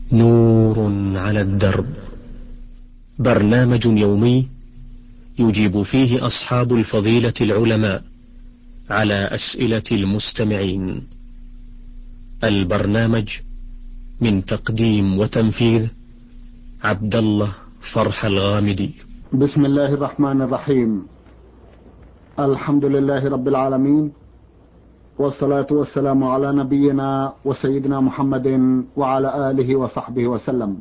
نور على الدرب، برنامج يومي يجيب فيه أصحاب الفضيلة العلماء على أسئلة المستمعين. البرنامج من تقديم وتنفيذ عبد الله فرح الغامدي. بسم الله الرحمن الرحيم. الحمد لله رب العالمين، والصلاة والسلام على نبينا وسيدنا محمد وعلى آله وصحبه وسلم.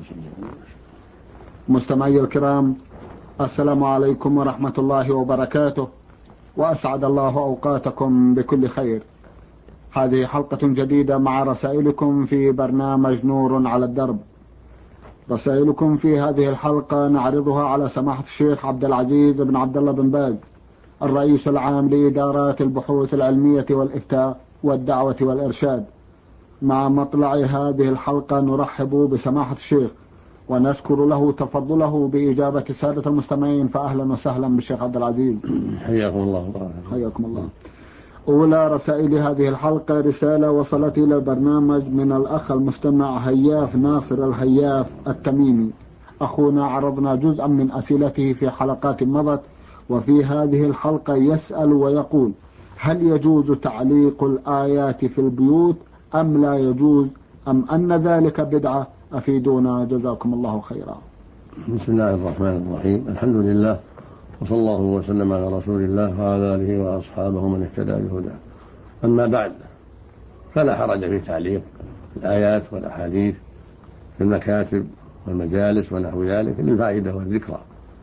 مستمعي الكرام، السلام عليكم ورحمة الله وبركاته، وأسعد الله أوقاتكم بكل خير. هذه حلقة جديدة مع رسائلكم في برنامج نور على الدرب. رسائلكم في هذه الحلقة نعرضها على سماحة الشيخ عبد العزيز بن عبد الله بن باز، الرئيس العام لإدارات البحوث العلمية والإفتاء والدعوة والإرشاد. مع مطلع هذه الحلقة نرحب بسماحة الشيخ ونشكر له تفضله بإجابة السادة المستمعين، فأهلا وسهلا بالشيخ عبد العزيز. حياكم الله. حياكم الله. أولى رسائل هذه الحلقة رسالة وصلت إلى البرنامج من الأخ المستمع هياف ناصر الهياف التميمي. أخونا عرضنا جزءا من أسئلته في حلقات مضت، وفي هذه الحلقة يسأل ويقول: هل يجوز تعليق الآيات في البيوت أم لا يجوز، أم أن ذلك بدعة؟ أفيدونا جزاكم الله خيرا. بسم الله الرحمن الرحيم. الحمد لله، وصلى الله وسلم على رسول الله وعلى آله وأصحابه من اهتدى بهداه. أما بعد، فلا حرج في تعليق الآيات والأحاديث في المكاتب والمجالس ونحو ذلك للفائدة والذكرى.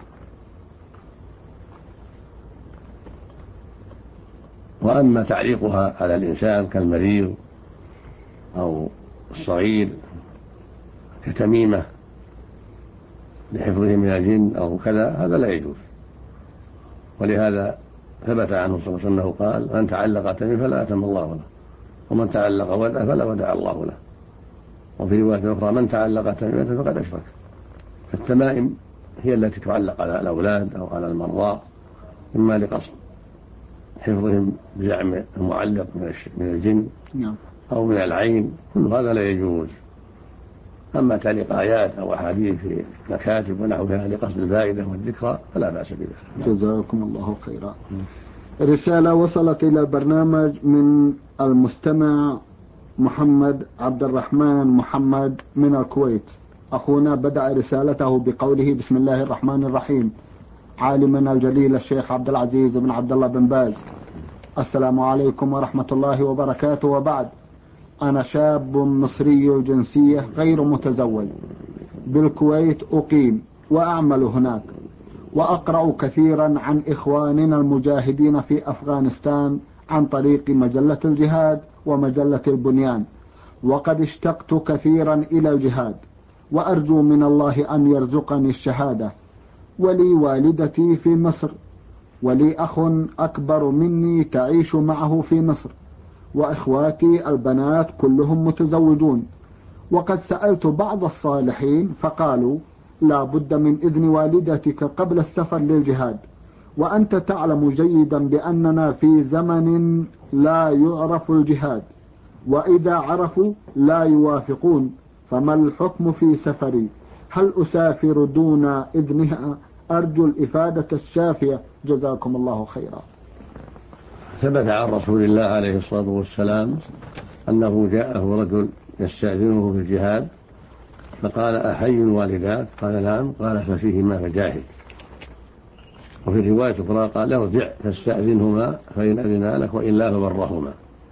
وأما تعليقها على الإنسان كالمريض أو الصغير كتميمة لحفظه من الجن أو كذا، هذا لا يجوز. ولهذا ثبت عنه صلى الله عليه وسلم أنه قال: من تعلق تميمة فلا أتم الله له، ومن تعلق ودع فلا ودع الله له. وفي رواية أخرى: من تعلق تميمة فقد أشرك. فالتمائم هي التي تعلق على الأولاد أو على المرضى، إما لقصد حفظهم بزعم المعلق من الجن أو من العين، كل هذا لا يجوز. أما تعليق آيات أو أحاديث في مكاتب ونحوها لقصد الفائدة والذكرى فلا بأس بذلك. جزاكم الله خيرا. رسالة وصلت إلى البرنامج من المستمع محمد عبد الرحمن محمد من الكويت. أخونا بدأ رسالته بقوله: بسم الله الرحمن الرحيم. عالمنا الجليل الشيخ عبد العزيز بن عبد الله بن باز، السلام عليكم ورحمة الله وبركاته. وبعد، أنا شاب مصري الجنسية غير متزوج بالكويت، أقيم وأعمل هناك، وأقرأ كثيرا عن إخواننا المجاهدين في أفغانستان عن طريق مجلة الجهاد ومجلة البنيان، وقد اشتقت كثيرا إلى الجهاد، وأرجو من الله أن يرزقني الشهادة. ولي والدتي في مصر، ولي أخ أكبر مني تعيش معه في مصر، وإخواتي البنات كلهم متزوجون. وقد سألت بعض الصالحين فقالوا: لا بد من إذن والدتك قبل السفر للجهاد، وأنت تعلم جيدا بأننا في زمن لا يعرف الجهاد، وإذا عرفوا لا يوافقون، فما الحكم في سفري؟ هل أسافر دون إذنها؟ أرجو الإفادة الشافية جزاكم الله خيرا. ثبت عن رسول الله عليه الصلاة والسلام أنه جاءه رجل يستأذنه في الجهاد فقال: أحي والداك؟ قال: نعم. قال: ففيهما فجاهد. وفي رواية أخرى قال له: ارجع فاستأذنهما فإن أذنا لك وإلا فبرهما.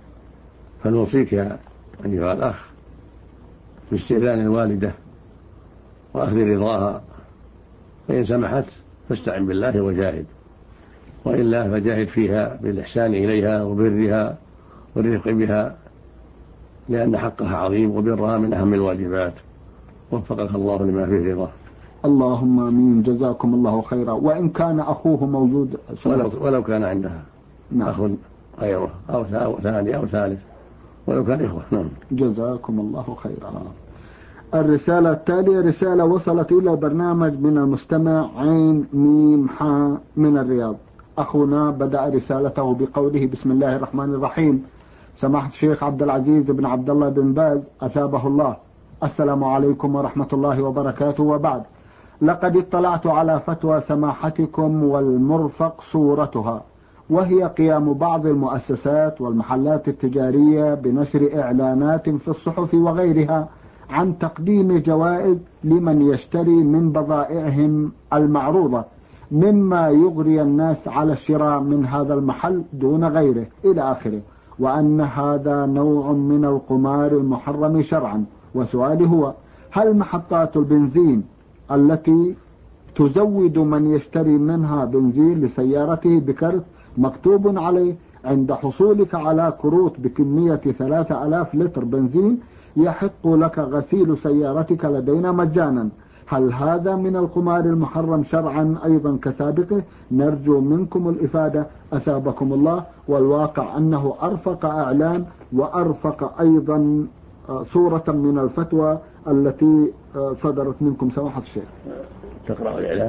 فنوصيك يا أيها الأخ باستئذان الوالدة وأخذ رضاها، فإن سمحت فاستعن بالله وجاهد، وإلا فجاهد فيها بالإحسان إليها وبرها والرفق بها، لأن حقها عظيم وبرها من أهم الواجبات. وفقك الله لما فيه رضاه. اللهم آمين جزاكم الله خيرا. وإن كان أخوه موجود ولو كان عندها أخ غيره أو ثاني أو ثالث، ولو كان إخوة. نعم. جزاكم الله خيرا. الرسالة التالية رسالة وصلت إلى برنامج من المستمع عين ميم حاء من الرياض. أخونا بدأ رسالته بقوله: بسم الله الرحمن الرحيم. سماحة الشيخ عبد العزيز بن عبد الله بن باز أثابه الله، السلام عليكم ورحمة الله وبركاته. وبعد، لقد اطلعت على فتوى سماحتكم والمرفق صورتها، وهي قيام بعض المؤسسات والمحلات التجارية بنشر إعلانات في الصحف وغيرها عن تقديم جوائز لمن يشتري من بضائعهم المعروضة، مما يغري الناس على الشراء من هذا المحل دون غيره إلى آخره، وأن هذا نوع من القمار المحرم شرعا. وسؤالي هو: هل محطات البنزين التي تزود من يشتري منها بنزين لسيارته بكرت مكتوب عليه عند حصولك على كروت بكمية 3000 لتر بنزين يحق لك غسيل سيارتك لدينا مجانا، هل هذا من القمار المحرم شرعا أيضا كسابقه؟ نرجو منكم الإفادة أثابكم الله. والواقع أنه أرفق إعلان وأرفق أيضا صورة من الفتوى التي صدرت منكم سماحة الشيخ. تقرأ الإعلان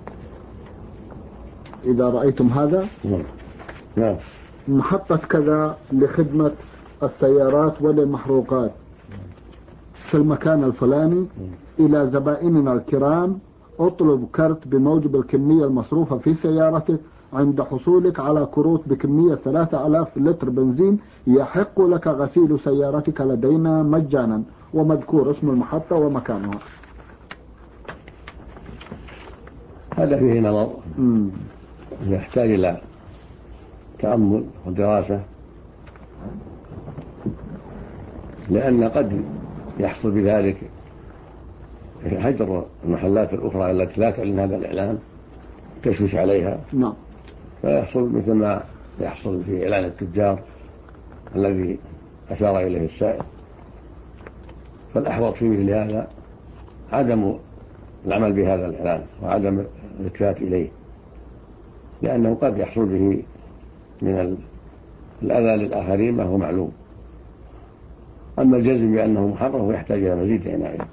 إذا رأيتم هذا. نعم. محطة كذا لخدمة السيارات والمحروقات في المكان الفلاني، إلى زبائننا الكرام اطلب كرت بموجب الكمية المصروفة في سيارتك، عند حصولك على كروت بكمية 3000 لتر بنزين يحق لك غسيل سيارتك لدينا مجانا، ومذكور اسم المحطة ومكانها. هذا فيه نظر، يحتاج إلى تأمل ودراسة، لأن قد يحصل بذلك هجر المحلات الأخرى التي لا تعلن هذا الإعلان، تشويش عليها. نعم. فيحصل مثل ما يحصل في إعلان التجار الذي أشار إليه السائل. فالأحوط في مثل هذا عدم العمل بهذا الإعلان وعدم الالتفات إليه، لأنه قد يحصل به من الأذى للآخرين ما هو معلوم. أما الجزم بأنه محرم يحتاج إلى مزيد عناية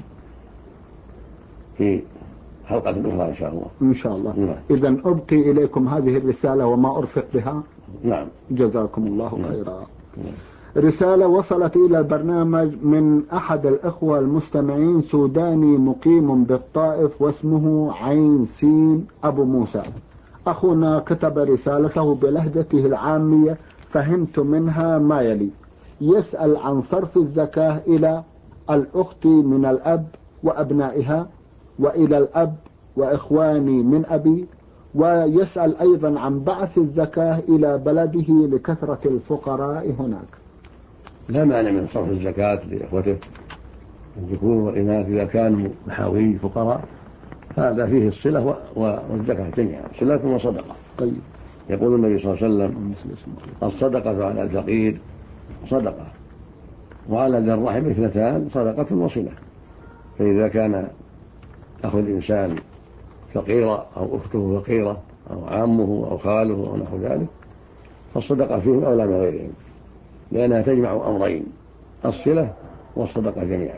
في حلقة أخرى إن شاء الله. إن شاء الله. نعم. إذن أبقي إليكم هذه الرسالة وما أرفق بها. نعم. جزاكم الله خيرا. نعم. رسالة وصلت إلى البرنامج من أحد الإخوة المستمعين، سوداني مقيم بالطائف واسمه عين سين أبو موسى. أخونا كتب رسالته بلهجته العامية، فهمت منها ما يلي: يسأل عن صرف الزكاة إلى الأخت من الأب وأبنائها، وإلى الأب وإخواني من أبي، ويسأل أيضا عن بعث الزكاة إلى بلده لكثرة الفقراء هناك. لا مانع من صرف الزكاة لإخوته الذكور والإناث إذا كانوا محاوي فقراء، هذا فيه الصلة والزكاة جميعا، صلة وصدقة. طيب. يقول النبي صلى الله عليه وسلم: الصدقة على الفقير صدقة، وعلى ذي الرحم اثنتان، صدقة وصلة. فإذا كان أخو الإنسان فقيرة أو أخته فقيرة أو عامه أو خاله أو نحو ذلك، فالصدقة فيهم أولى من غيرهم، لأنها تجمع أمرين: الصلة والصدقة جميعا.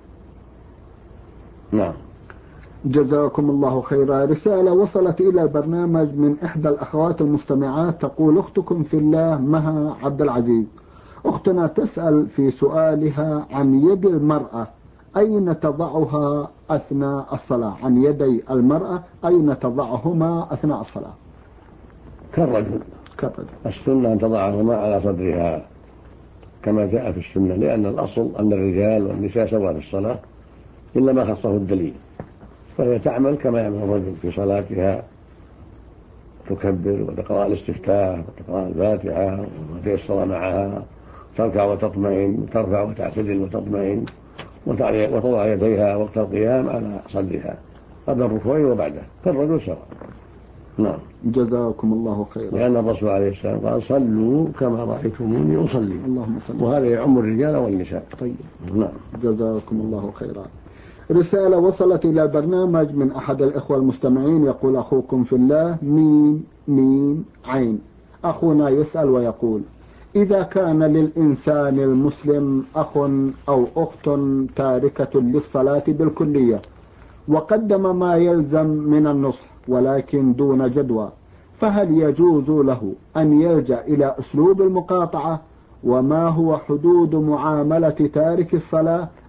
نعم. جزاكم الله خيرا. رسالة وصلت إلى البرنامج من إحدى الأخوات المستمعات، تقول: أختكم في الله مها عبد العزيز. أختنا تسأل في سؤالها عن يد المرأة أين تضعها أثناء الصلاة، عن يدي المرأة أين تضعهما أثناء الصلاة؟ كالرجل. السنة أن تضعهما على صدرها كما جاء في السنة، لأن الأصل أن الرجال والنساء سواء في الصلاة إلا ما خصه الدليل، فهي تعمل كما يعمل الرجل في صلاتها، تكبر وتقرأ الاستفتاح وتقرأ الفاتحة وتيسر معها، تركع وتطمئن، وترفع وتعتدل وتطمئن، وتضع يديها وقت القيام على صدرها قبل الركوع وبعده، فالرجل سواء. نعم. جزاكم الله خيرا. لأن الرسول عليه السلام قال: صلوا كما رأيتموني أصلي. اللهم صل. وهذا يعم الرجال والنساء. طيب. نعم. جزاكم الله خيرا. رسالة وصلت إلى البرنامج من أحد الإخوة المستمعين، يقول: أخوكم في الله ميم ميم عين. أخونا يسأل ويقول: إذا كان للإنسان المسلم أخ أو أخت تاركة للصلاة بالكلية، وقدم ما يلزم من النصح ولكن دون جدوى، فهل يجوز له أن يلجأ إلى أسلوب المقاطعة؟ وما هو حدود معاملة تارك الصلاة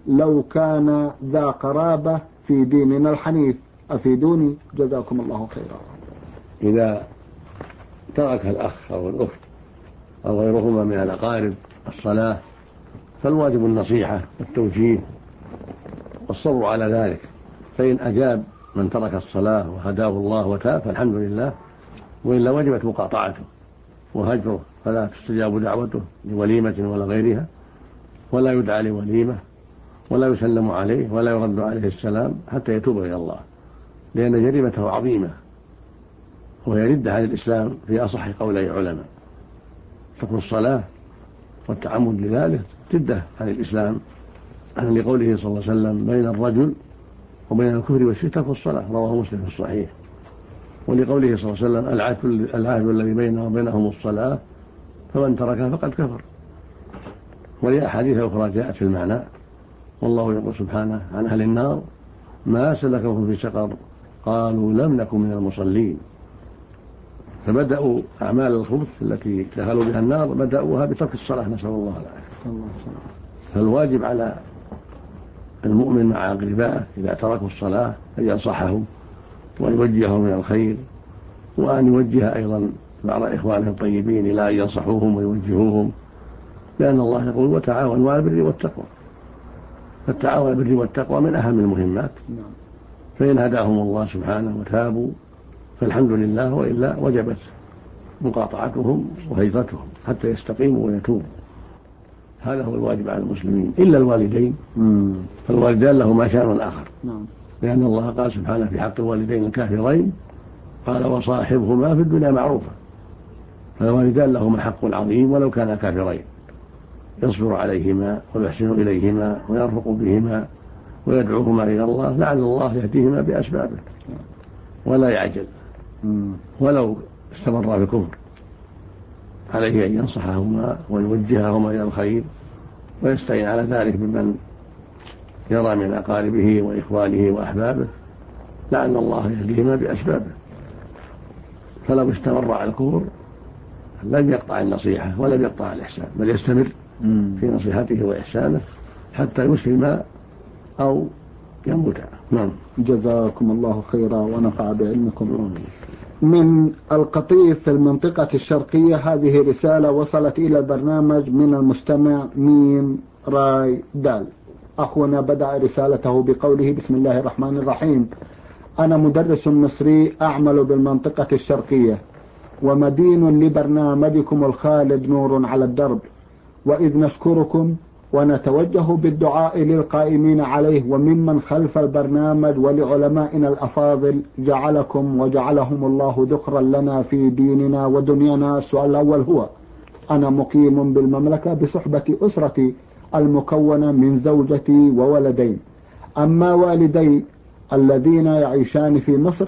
لو كان ذا قرابة في ديننا الحنيف؟ أفيدوني جزاكم الله خيرا. إذا ترك الأخ أو الأخت أو غيرهما من الأقارب الصلاة فالواجب النصيحة والتوجيه والصبر على ذلك، فإن أجاب من ترك الصلاة وهداه الله وتاب فالحمد لله، وإلا وجبت مقاطعته وهجره، فلا تستجاب دعوته لوليمة ولا غيرها، ولا يدعى لوليمة، ولا يسلم عليه، ولا يرد عليه السلام حتى يتوب إلى الله، لأن جريمته عظيمة وهي ردة عن الإسلام في أصح قولي علماء. ترك الصلاة والتعمد لذلك ردة عن الإسلام، لقوله صلى الله عليه وسلم: بين الرجل وبين الكفر والشرك ترك الصلاة، رواه مسلم في الصحيح. ولقوله صلى الله عليه وسلم: العهد الذي بيننا وبينهم الصلاة فمن تركها فقد كفر. ولأحاديث أخرى جاءت في المعنى، والله يقول سبحانه عن أهل النار: ما سلككم في سقر؟ قالوا لم نكن من المصلين. فبدأوا أعمال الخبث التي دخلوا بها النار بدأوها بترك الصلاة، نسأل الله العافية. فالواجب على المؤمن مع أقربائه إذا تركوا الصلاة أن ينصحهم وأن يوجههم إلى الخير، وأن يوجه أيضا بعض إخوانهم الطيبين إلى أن ينصحوهم ويوجهوهم، لأن الله يقول: وتعاونوا على البر والتقوى. فالتعاون على البر والتقوى من أهم المهمات، فإن هداهم الله سبحانه وتابوا فالحمد لله، وإلا وجبت مقاطعتهم وهجرتهم حتى يستقيموا ويتوبوا. هذا هو الواجب على المسلمين، إلا الوالدين، فالوالدان لهما شأن آخر، لأن الله قال سبحانه في حق الوالدين الكافرين: قال: وصاحبهما في الدنيا معروفا. فالوالدان لهما حق عظيم ولو كانا كافرين، يصبر عليهما ويحسن إليهما ويرفق بهما ويدعوهما إلى الله، لعل الله يهديهما بأسبابه، ولا يعجل ولو استمر في الكفر. عليه أن ينصحهما ويوجههما إلى الخير، ويستعين على ذلك بمن يرى من أقاربه وإخوانه وأحبابه، لعل الله يهديهما بأسبابه. فلو استمر على الكفر لم يقطع النصيحة ولم يقطع الإحسان، بل يستمر في نصيحته وإحسانه حتى يسلم أو يموت. نعم. جزاكم الله خيرا ونفع بعلمكم. من القطيف في المنطقة الشرقية، هذه رسالة وصلت إلى البرنامج من المستمع ميم راي دال. أخونا بدأ رسالته بقوله: بسم الله الرحمن الرحيم. أنا مدرس مصري أعمل بالمنطقة الشرقية، ومدين لبرنامجكم الخالد نور على الدرب، وإذ نشكركم ونتوجه بالدعاء للقائمين عليه وممن خلف البرنامج ولعلمائنا الأفاضل جعلكم وجعلهم الله ذخرا لنا في ديننا ودنيانا. السؤال الأول هو: أنا مقيم بالمملكة بصحبة أسرتي المكونة من زوجتي وولدين، أما والدي الذين يعيشان في مصر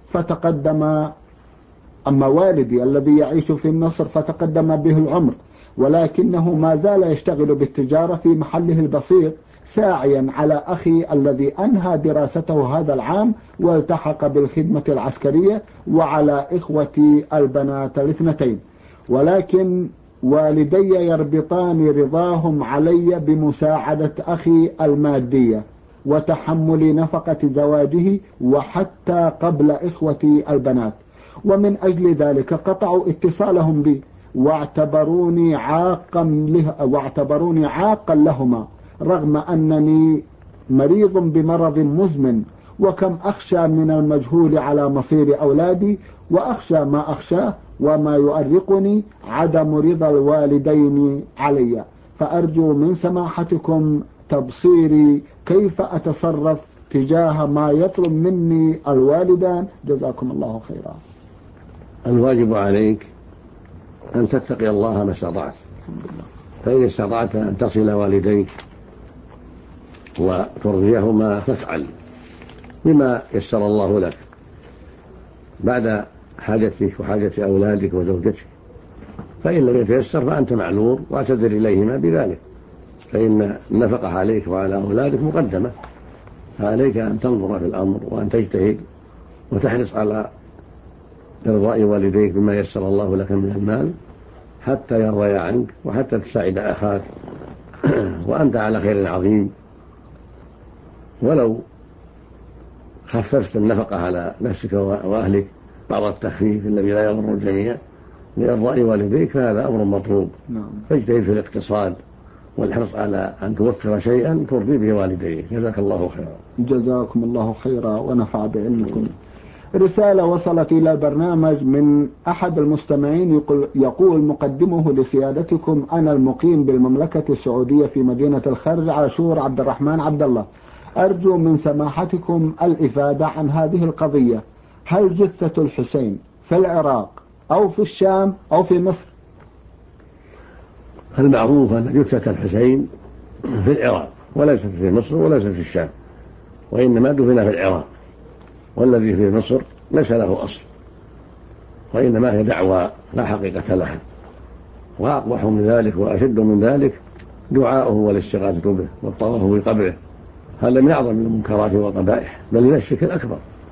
أما والدي الذي يعيش في مصر فتقدم به العمر، ولكنه ما زال يشتغل بالتجارة في محله البسيط، ساعيا على أخي الذي أنهى دراسته هذا العام والتحق بالخدمة العسكرية، وعلى إخوتي البنات الاثنتين. ولكن والدي يربطان رضاهم علي بمساعدة أخي المادية وتحمل نفقة زواجه وحتى قبل إخوتي البنات، ومن أجل ذلك قطعوا اتصالهم بي واعتبروني عاقا لهما، رغم أنني مريض بمرض مزمن، وكم أخشى من المجهول على مصير أولادي، وأخشى ما أخشاه، وما يؤرقني عدم رضا الوالدين علي. فأرجو من سماحتكم تبصيري كيف أتصرف تجاه ما يطلب مني الوالدان، جزاكم الله خيرا. الواجب عليك أن تتقي الله ما استطعت، فإن استطعت أن تصل والديك وترضيهما فافعل بما يسر الله لك بعد حاجتك وحاجة أولادك وزوجتك، فإن لم يتيسر فأنت معلوم واعتذر إليهما بذلك، فإن النفقة عليك وعلى أولادك مقدمة، فعليك أن تنظر في الأمر وأن تجتهد وتحرص على إرضاء والديك بما يسر الله لك من المال حتى يرضى عنك وحتى تساعد أخاك وأنت على خير عظيم، ولو خففت النفقة على نفسك وأهلك بعض التخفيف الذي لا يضر الجميع لإرضاء والديك فهذا أمر مطلوب. فاجتهد في الاقتصاد والحرص على أن توفر شيئا ترضي به والديك. جزاك الله خيرا. جزاكم الله خيرا ونفع بعلمكم. رسالة وصلت إلى البرنامج من أحد المستمعين يقول مقدمه لسيادتكم: أنا المقيم بالمملكة السعودية في مدينة الخرج، عاشور عبد الرحمن عبد الله. أرجو من سماحتكم الإفادة عن هذه القضية. هل جثة الحسين في العراق أو في الشام أو في مصر؟ المعروف أن جثة الحسين في العراق وليست في مصر وليست في الشام، وإنما دفن في العراق، والذي في مصر ليس له أصل، وإنما هي دعوى لا حقيقة لها. وأقبح من ذلك وأشد من ذلك دعاؤه والاستغاثة به والطواف بقبره، هذا من أعظم المنكرات والقبائح، بل من الشرك الأكبر.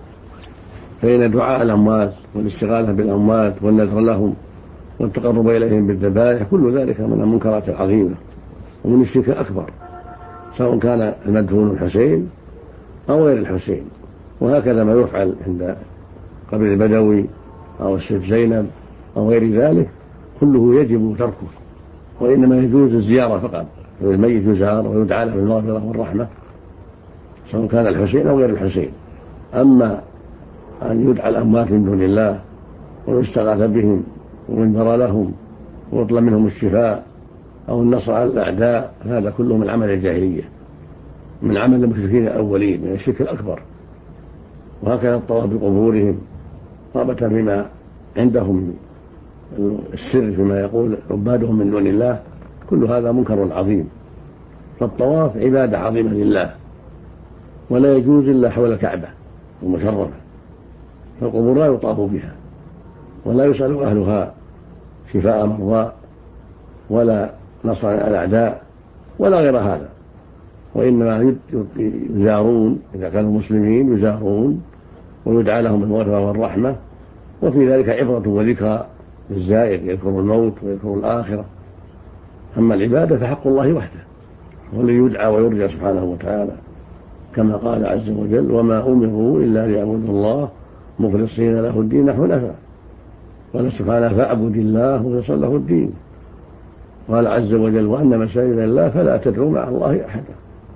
فإن دعاء الأموات والاستغاثة بالأموات والنذر لهم والتقرب إليهم بالذبائح كل ذلك من المنكرات العظيمة ومن الشرك الأكبر، سواء كان المدفون الحسين أو غير الحسين. وهكذا ما يفعل عند قبر البدوي أو الست زينب أو غير ذلك كله يجب تركه، وإنما يجوز الزيارة فقط، الميت يزار ويدعى له بالمغفرة والرحمة سواء كان الحسين أو غير الحسين. أما أن يدعى الأموات من دون الله ويستغاث بهم وينذر لهم ويطلب منهم الشفاء أو النصر على الأعداء، هذا كله من عمل الجاهلية، من عمل المشركين الأولين، من الشرك الأكبر. وهكذا الطواف بقبورهم رغبة بما عندهم السر فيما يقول عبادهم من دون الله، كل هذا منكر عظيم. فالطواف عبادة عظيمة لله ولا يجوز إلا حول الكعبة المشرفة، فالقبور لا يطاف بها ولا يسأل أهلها شفاء مرضى ولا نصر على الأعداء ولا غير هذا، وإنما يزارون إذا كانوا مسلمين، يزارون ويدعى لهم بالمغفرة والرحمة، وفي ذلك عبرة وذكرى للزائر يذكر الموت ويذكر الآخرة. أما العبادة فحق الله وحده والذي يدعى ويرجى سبحانه وتعالى، كما قال عز وجل: وما أمروا إلا ليعبدوا الله مخلصين له الدين حنفاء. قال سبحانه: فاعبد الله مخلصا له الدين. قال عز وجل: وأن مساجد الله فلا تدعوا مع الله أحدا.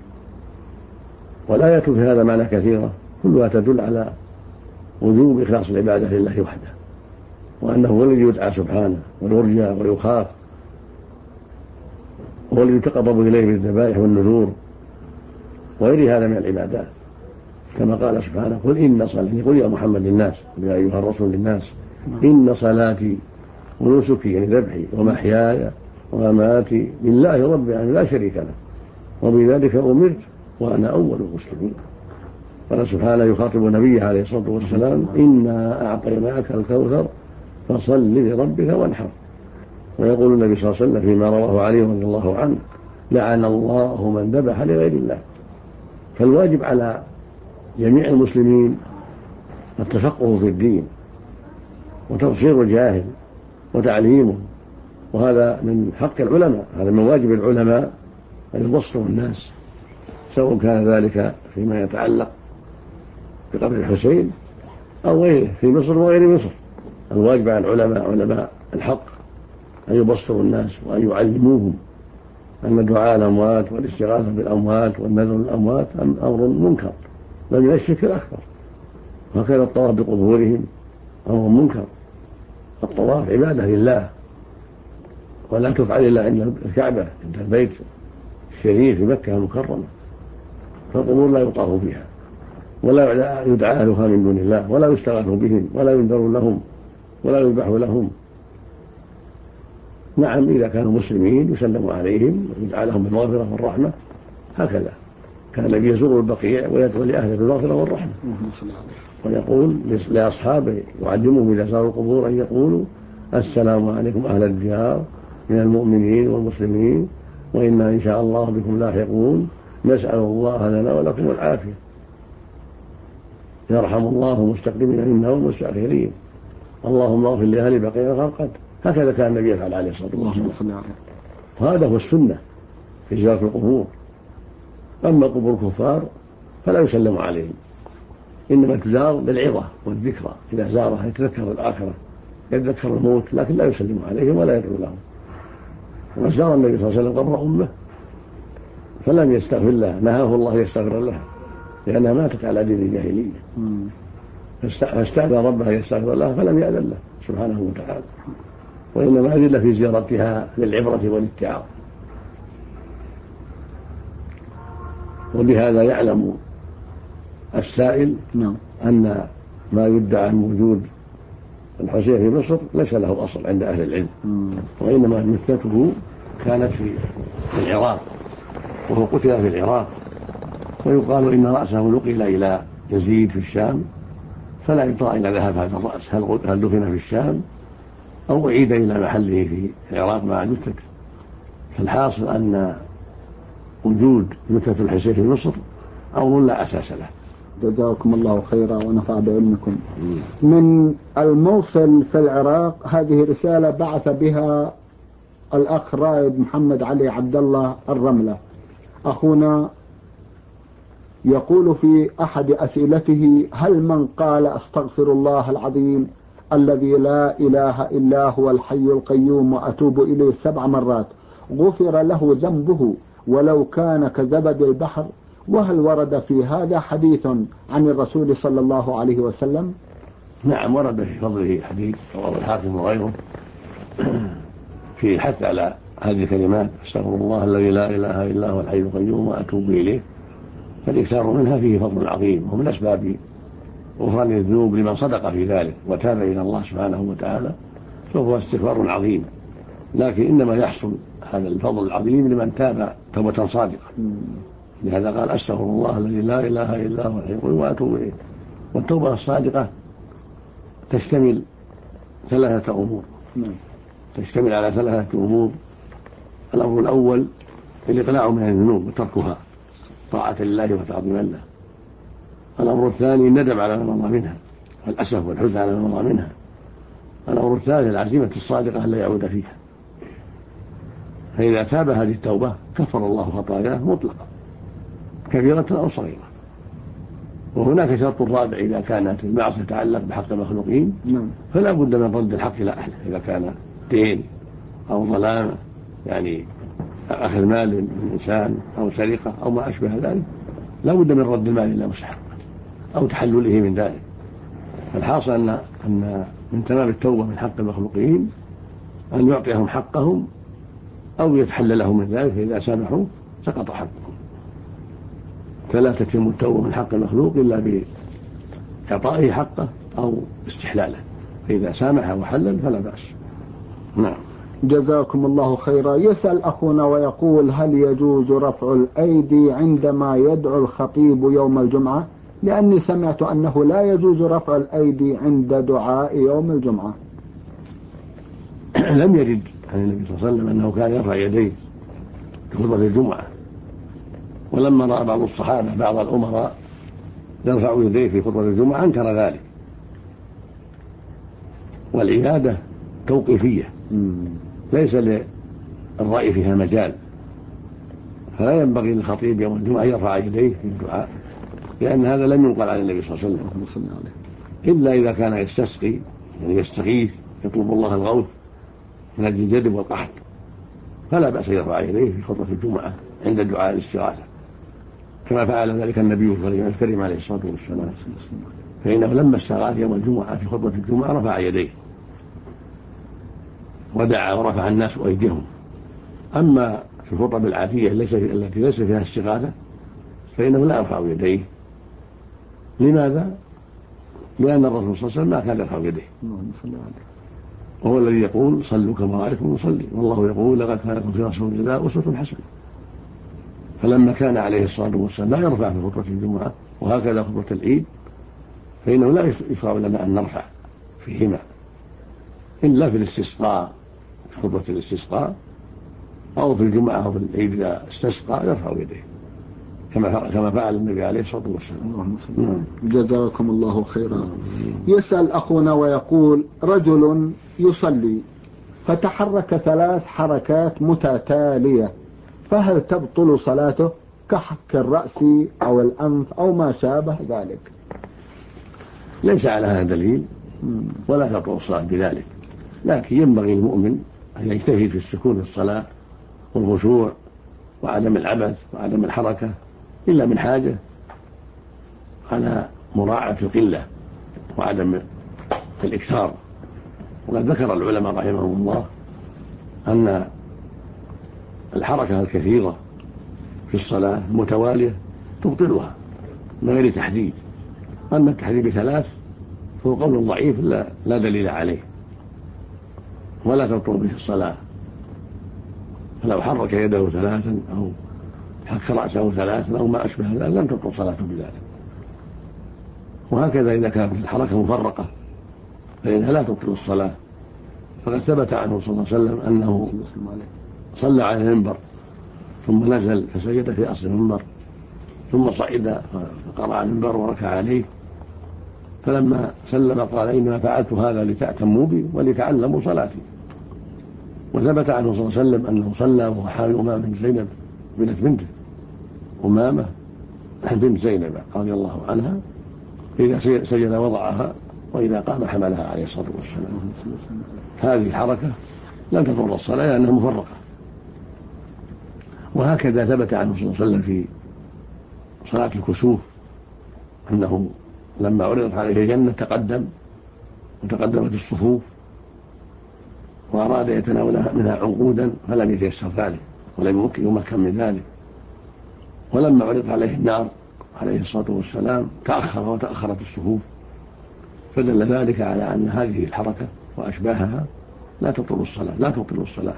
والآيات في هذا معنى كثيرة كلها تدل على وجوب إخلاص العبادة لله وحده، وأنه هو الذي يدعى سبحانه ويرجى ويخاف، هو الذي يتقرب إليه بالذبائح والنذور وغير هذا من العبادات، كما قال سبحانه: قل إن صلاتي، قل يا محمد للناس، يا أيها الرسول للناس، إن صلاتي ونسكي يعني ذبحي ومحياي ومماتي لله رب العالمين لا شريك له وبذلك أمرت وأنا أول المسلمين. قال سبحانه يخاطب نبيه عليه الصلاة والسلام: إنا أعطيناك الكوثر فصل لربك وانحر. ويقول النبي صلى الله عليه وسلم فيما رواه علي رضي الله عنه: لعن الله من ذبح لغير الله. فالواجب على جميع المسلمين التفقه في الدين وتبصير الجاهل وتعليمه، وهذا من حق العلماء، هذا من واجب العلماء أن يبصروا الناس، سواء كان ذلك فيما يتعلق بقبر الحسين أو غيره في مصر وغير مصر. الواجب على العلماء علماء الحق أن يبصروا الناس وأن يعلموهم أن دعاء الأموات والاستغاثة بالأموات والنذر للأموات أمر منكر بل من الشرك الأكبر. وهكذا الطواف بقبورهم أمر منكر. الطواف عبادة لله ولا تفعل إلا عند الكعبة عند البيت الشريف في مكة المكرمة، فالقبور لا يطاف بها ولا يدعى أهلها من دون الله ولا يستغاث بهم ولا ينذر لهم ولا يذبح لهم. نعم إذا كانوا مسلمين يسلم عليهم ويدعى لهم بالمغفرة والرحمة، هكذا كان النبي يزور البقيع ويدعو لأهله بالمغفرة والرحمة، ويقول لأصحابه يعلمهم إذا زاروا القبور أن يقولوا: السلام عليكم أهل الديار من المؤمنين والمسلمين وإنا إن شاء الله بكم لاحقون، نسأل الله لنا ولكم العافية، يرحم الله مستقدمين منا والمستأخرين، اللهم اغفر لأهل بقيع الغرقد. هكذا كان النبي يفعل عليه الصلاة والسلام، وهذا هو السنة في زيارة القبور. أما قبور الكفار فلا يسلم عليهم، إنما تزار بالعظة والذكرى، إذا زارها يتذكر الآخرة يتذكر الموت، لكن لا يسلم عليهم ولا يدعو لهم. وزار النبي صلى الله عليه وسلم قبر أمه فلم يستغفر لها، نهاه الله يستغفر لها لأنها ماتت على دين الجاهلية، فاستأذن ربها يستغفر لها فلم يأذن له سبحانه وتعالى، وإنما أذن في زيارتها للعبرة والاتعاظ. وبهذا يعلم السائل أن ما يدعى عن وجود الحسين في مصر ليس له أصل عند أهل العلم، وإنما مثلته كانت في العراق، وهو قتل في العراق، ويقال إن رأسه نقل إلى يزيد في الشام، فلا يدرى إلى ذهب هذا الرأس هل دفن في الشام أو أعيد إلى محله في العراق مع جثته. فالحاصل أن وجود جثة الحسين في مصر أمر لا أساس له. جزاكم الله خيرا ونفع بعلمكم. من الموصل في العراق هذه رسالة بعث بها الأخ رائد محمد علي عبد الله الرملة، أخونا يقول في أحد أسئلته: هل من قال أستغفر الله العظيم الذي لا إله إلا هو الحي القيوم وأتوب إليه 7 مرات غفر له ذنبه ولو كان كزبد البحر؟ وهل ورد في هذا حديث عن الرسول صلى الله عليه وسلم؟ نعم، ورد في فضله حديث رواه الحاكم وغيره في الحث على هذه الكلمات: أستغفر الله الذي لا إله إلا هو الحي القيوم وأتوب إليه. فالإكثار منها فيه فضل عظيم، ومن أسباب غفران الذنوب لمن صدق في ذلك وتاب إلى الله سبحانه وتعالى، فهو استغفار عظيم. لكن إنما يحصل هذا الفضل العظيم لمن تاب توبة صادقة، لهذا قال: أستغفر الله الذي لا إله إلا هو الحي القيوم وأتوب إليه. والتوبة الصادقة تشتمل 3 أمور، تشتمل على 3 أمور. الأمر الأول الإقلاع من الذنوب وتركها طاعة لله وتعظيما له. الأمر الثاني الندم على ما مضى منها والأسف والحزن على ما مضى منها. الأمر الثالث العزيمة الصادقة ألا يعود فيها. فإذا تاب هذه التوبة كفر الله خطاياه مطلقا كبيرة أو صغيرة. وهناك شرط رابع: إذا كانت المعصية تتعلق بحق المخلوقين فلا بد من رد الحق إلى أهله. إذا كان دين أو ظلام، يعني أخذ مال من إنسان أو سرقة أو ما أشبه ذلك، لا بد من رد المال إلى مستحقه أو تحلله من ذلك. فالحاصل أن من تمام التوبة من حق المخلوقين أن يعطيهم حقهم أو يتحلل لهم من ذلك، فإذا سامحوا سقط حقهم. فلا تتم التوبة من حق المخلوق إلا بإعطائه حقه أو استحلاله، فإذا سامح وحلل فلا بأس. نعم. جزاكم الله خيرا. يسأل أخونا ويقول: هل يجوز رفع الأيدي عندما يدعو الخطيب يوم الجمعة؟ لأني سمعت أنه لا يجوز رفع الأيدي عند دعاء يوم الجمعة. لم يرد عن النبي صلى الله عليه وسلم أنه كان يرفع يديه في خطبة الجمعة، ولما رأى بعض الصحابة بعض الأمراء يرفع يديه في خطبة الجمعة أنكر ذلك. والعبادة توقيفية ليس للرأي فيها مجال، فلا ينبغي للخطيب يوم الجمعة يرفع يديه في الدعاء، لأن هذا لم ينقل عن النبي صلى الله عليه وسلم، إلا إذا كان يستسقي، يعني يستغيث، يطلب الله الغوث من أجل الجدب والقحط، فلا بأس يرفع يديه في خطبة الجمعة عند دعاء الاستغاثة، كما فعل ذلك النبي الكريم عليه الصلاة والسلام، فإنه لما استغاث يوم الجمعة في خطبة الجمعة رفع يديه ودعا ورفع الناس أيديهم. أما في الخطب العادية التي ليس فيها استغاثة فإنه لا يرفع يديه. لماذا؟ لأن الرسول صلى الله عليه وسلم ما كان يرفع يديه، وهو الذي يقول: صلوا كما رأيتم نصلي، والله يقول: لقد كان لكم في رسول الله أسوة حسنة. فلما كان عليه الصلاة والسلام لا يرفع في خطبة الجمعة وهكذا خطبة العيد، فإنه لا يشرع لنا أن نرفع فيهما إلا في الاستسقاء، في خطبة الاستسقاء أو في الجمعة أو في العيد إذا استسقى يرفع يديه كما فعل النبي عليه الصلاة والسلام. جزاكم الله خيرا. يسأل أخونا ويقول: رجل يصلي فتحرك 3 حركات متتالية، فهل تبطل صلاته كحك الرأس أو الأنف أو ما شابه ذلك. ليس على هذا دليل ولا تبطل الصلاة بذلك، لكن ينبغي المؤمن أن يجتهد في السكون في الصلاة والخشوع وعدم العبث وعدم الحركة إلا من حاجة، على مراعاة القلة وعدم الإكثار. وقد ذكر العلماء رحمهم الله أن الحركة الكثيرة في الصلاة المتوالية تبطلها من غير تحديد، أما التحديد بثلاث فهو قول ضعيف لا دليل عليه ولا تبطل به الصلاة. فلو حرك يده ثلاثا أو حك رأسه ثلاثا أو ما أشبه ذلك لم تبطل صلاته بذلك. وهكذا إذا كانت الحركة مفرقة فإنها لا تبطل الصلاة، فقد ثبت عنه صلى الله عليه وسلم أنه صلى على المنبر ثم نزل فسجد في أصل المنبر ثم صعد فقرأ على المنبر وركع عليه، فلما سلم قال إنما فعلت هذا لتأتموا بي ولتعلموا صلاتي. وثبت عنه صلى الله عليه وسلم أنه صلى وهو حامل أمامة بنت زينب بنته أمامة بنت زينب رضي الله عنها، إذا سجد وضعها وإذا قام حملها عليه الصلاة والسلام. هذه الحركة لم تضر الصلاة لأنها مفرقة. وهكذا ثبت عنه صلى الله عليه وسلم في صلاة الكسوف أنه لما عرضت عليه الجنة تقدم وتقدمت الصفوف وأراد يتناول منها عنقودا فلم يتيسر ذلك ولم يمكن من ذلك. ولما عرضت عليه النار عليه الصلاة والسلام تأخر وتأخرت الصفوف، فدل ذلك على أن هذه الحركة وأشباهها لا تبطل الصلاة.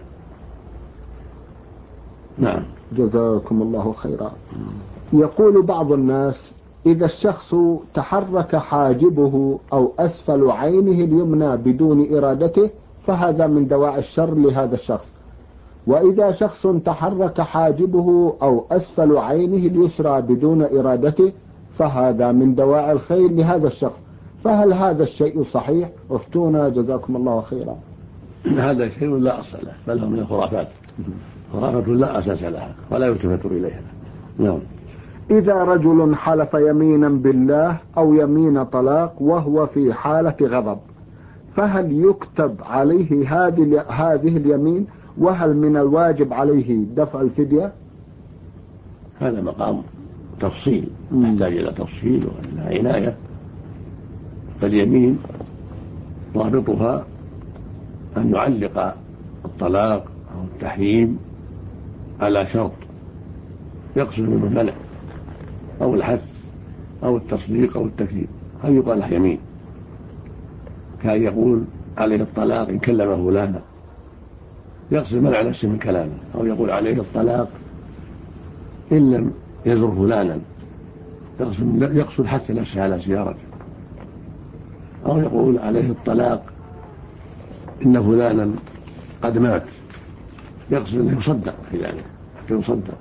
نعم. جزاكم الله خيرا. يقول بعض الناس إذا الشخص تحرك حاجبه أو أسفل عينه اليمنى بدون إرادته فهذا من دواعي الشر لهذا الشخص، وإذا شخص تحرك حاجبه أو أسفل عينه اليسرى بدون إرادته فهذا من دواعي الخير لهذا الشخص، فهل هذا الشيء صحيح؟ افتونا جزاكم الله خيرا. هذا شيء لا أصل له، بل هو من الخرافات، خرافة لا أساس لها ولا يلتفت إليها. نعم. إذا رجل حلف يمينا بالله أو يمين طلاق وهو في حالة غضب فهل يكتب عليه هذه اليمين، وهل من الواجب عليه دفع الفدية؟ هذا مقام تفصيل يحتاج إلى تفصيل وإلى عناية. فاليمين ضابطها أن يعلق الطلاق أو التحريم على شرط يقصد منه المنع أو الحث أو التصديق أو التكذيب، هل يقال له يمين؟ كان يقول عليه الطلاق إن كلم فلانا يقصد منع نفسه من كلامه، أو يقول عليه الطلاق إن لم يزر فلانا يقصد حث نفسه على زيارته، أو يقول عليه الطلاق إن فلانا قد مات يقصد أنه يصدق في ذلك حتى يصدق،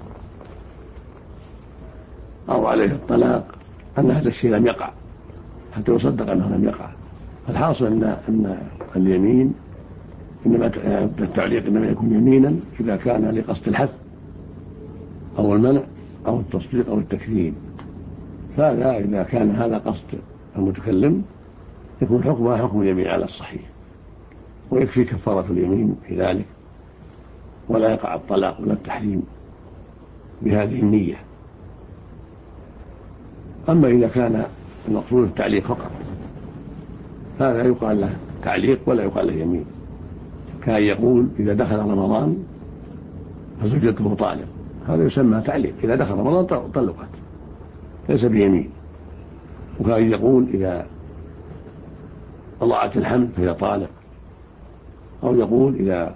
أو عليه الطلاق أن هذا الشيء لم يقع حتى يصدق أنه لم يقع. فالحاصل أن اليمين إنما التعليق إنما يكون يمينا إذا كان لقصد الحث أو المنع أو التصديق أو التكذيب، فهذا إذا كان هذا قصد المتكلم يكون حكمها حكم اليمين على الصحيح، ويكفي كفارة اليمين في ذلك، ولا يقع الطلاق ولا التحريم بهذه النية. أما إذا كان المقصود التعليق فقط هذا يقال له تعليق ولا يقال له يمين. كان يقول إذا دخل رمضان فزوجته طالق، هذا يسمى تعليق، إذا دخل رمضان طلقت ليس بيمين. وكان يقول إذا أضاعت الحمل فهي طالق، أو يقول إذا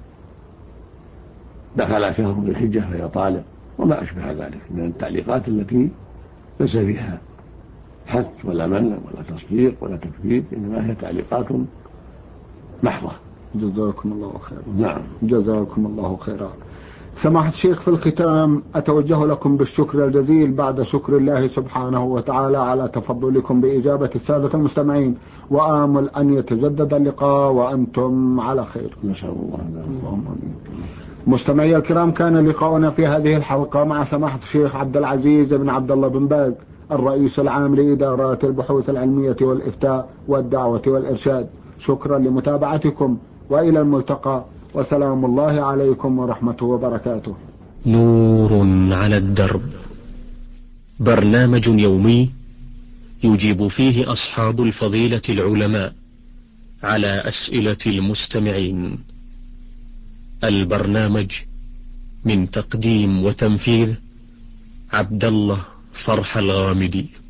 دخل شهر ذي الحجة فهي طالق، وما أشبه ذلك من التعليقات التي ليس فيها حث ولا منع ولا تصديق ولا تكذيب، إنما هي تعليقات محضة. جزاكم الله خيرا. نعم. جزاكم الله خيرا. سماحة الشيخ، في الختام أتوجه لكم بالشكر الجزيل بعد شكر الله سبحانه وتعالى على تفضلكم بإجابة السادة المستمعين، وآمل أن يتجدد اللقاء وأنتم على خير. نسأل الله. اللهم آمين. مستمعي الكرام، كان لقاؤنا في هذه الحلقة مع سماحة الشيخ عبد العزيز بن عبد الله بن باز، الرئيس العام لإدارات البحوث العلمية والإفتاء والدعوة والإرشاد. شكرا لمتابعتكم، وإلى الملتقى، وسلام الله عليكم ورحمته وبركاته. نور على الدرب، برنامج يومي يجيب فيه أصحاب الفضيلة العلماء على أسئلة المستمعين. البرنامج من تقديم وتنفيذ عبد الله فرح الغامدي.